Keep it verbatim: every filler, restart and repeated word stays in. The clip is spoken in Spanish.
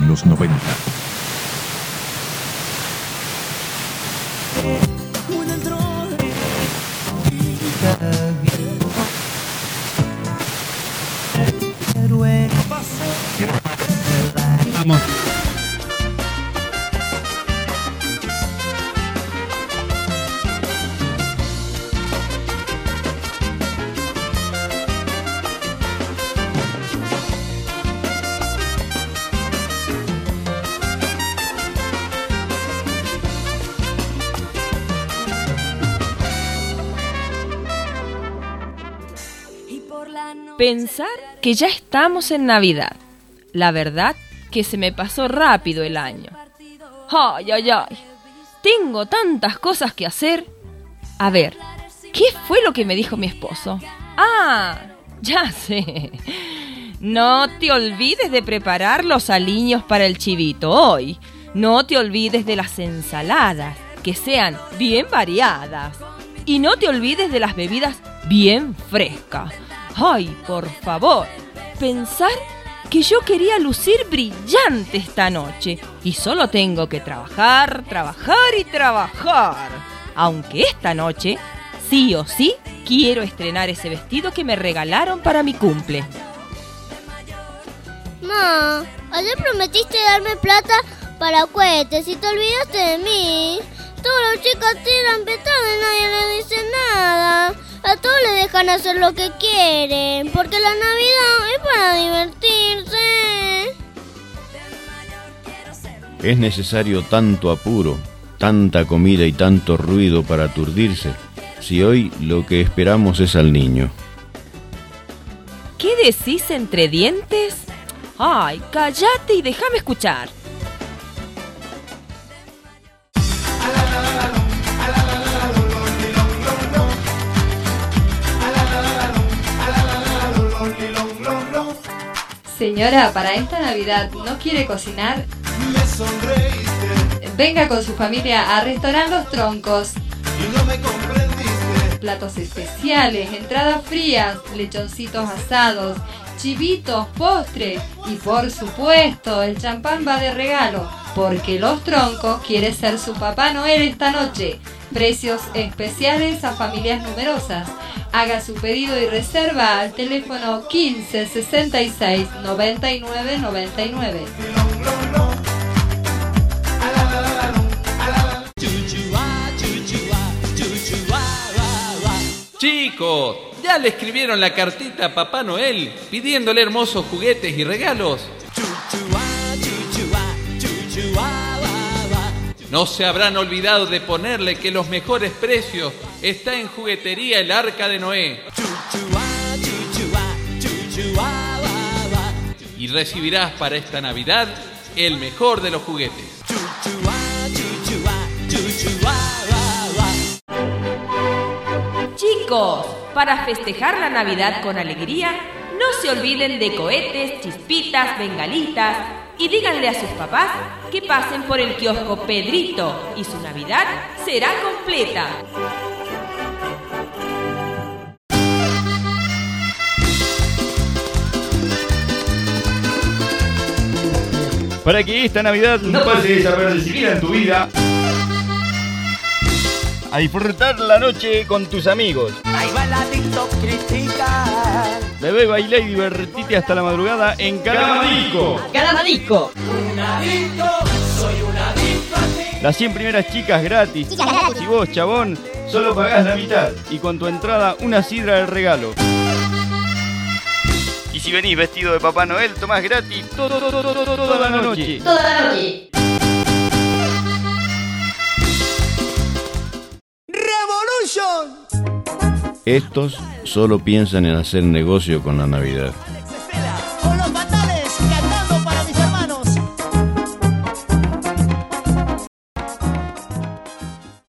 los noventa. Vamos. Pensar que ya estamos en Navidad. La verdad que se me pasó rápido el año. Ay, ay, ay. Tengo tantas cosas que hacer. A ver, ¿qué fue lo que me dijo mi esposo? Ah, ya sé. No te olvides de preparar los aliños para el chivito hoy. No te olvides de las ensaladas, que sean bien variadas. Y no te olvides de las bebidas bien frescas. Ay, por favor, pensar que yo quería lucir brillante esta noche y solo tengo que trabajar, trabajar y trabajar. Aunque esta noche, sí o sí, quiero estrenar ese vestido que me regalaron para mi cumple. Ma, ayer prometiste darme plata para cohetes y te olvidaste de mí. Todos los chicos tiran petardos y nadie le dice nada. A todos les dejan hacer lo que quieren, porque la Navidad es para divertirse. ¿Es necesario tanto apuro, tanta comida y tanto ruido para aturdirse, si hoy lo que esperamos es al niño? ¿Qué decís entre dientes? Ay, cállate y déjame escuchar. Señora, para esta Navidad, ¿no quiere cocinar? Venga con su familia a Restaurant Los Troncos. Platos especiales, entradas frías, lechoncitos asados, chivitos, postres y por supuesto el champán va de regalo, porque Los Troncos quiere ser su Papá Noel esta noche. Precios especiales a familias numerosas. Haga su pedido y reserva al teléfono quince sesenta y seis noventa y nueve noventa y nueve. Chicos, ¿ya le escribieron la cartita a Papá Noel pidiéndole hermosos juguetes y regalos? No se habrán olvidado de ponerle que los mejores precios está en Juguetería El Arca de Noé. Y recibirás para esta Navidad el mejor de los juguetes. Chicos, para festejar la Navidad con alegría, no se olviden de cohetes, chispitas, bengalitas y díganle a sus papás que pasen por el kiosco Pedrito y su Navidad será completa. Para que esta Navidad no pase desapercibida en tu vida, a disfrutar la noche con tus amigos. Ahí va la TikTok critica. Bebé, bailá y divertite hasta la madrugada en Calamadisco. Calamadisco. Un adicto, soy un adicto a ti. Las cien primeras chicas gratis. Si vos, chabón, solo pagás la mitad y con tu entrada una sidra de regalo. Y si venís vestido de Papá Noel, tomás gratis todo, todo, todo, todo, toda la noche. Toda la noche. ¡Revolution! Estos solo piensan en hacer negocio con la Navidad.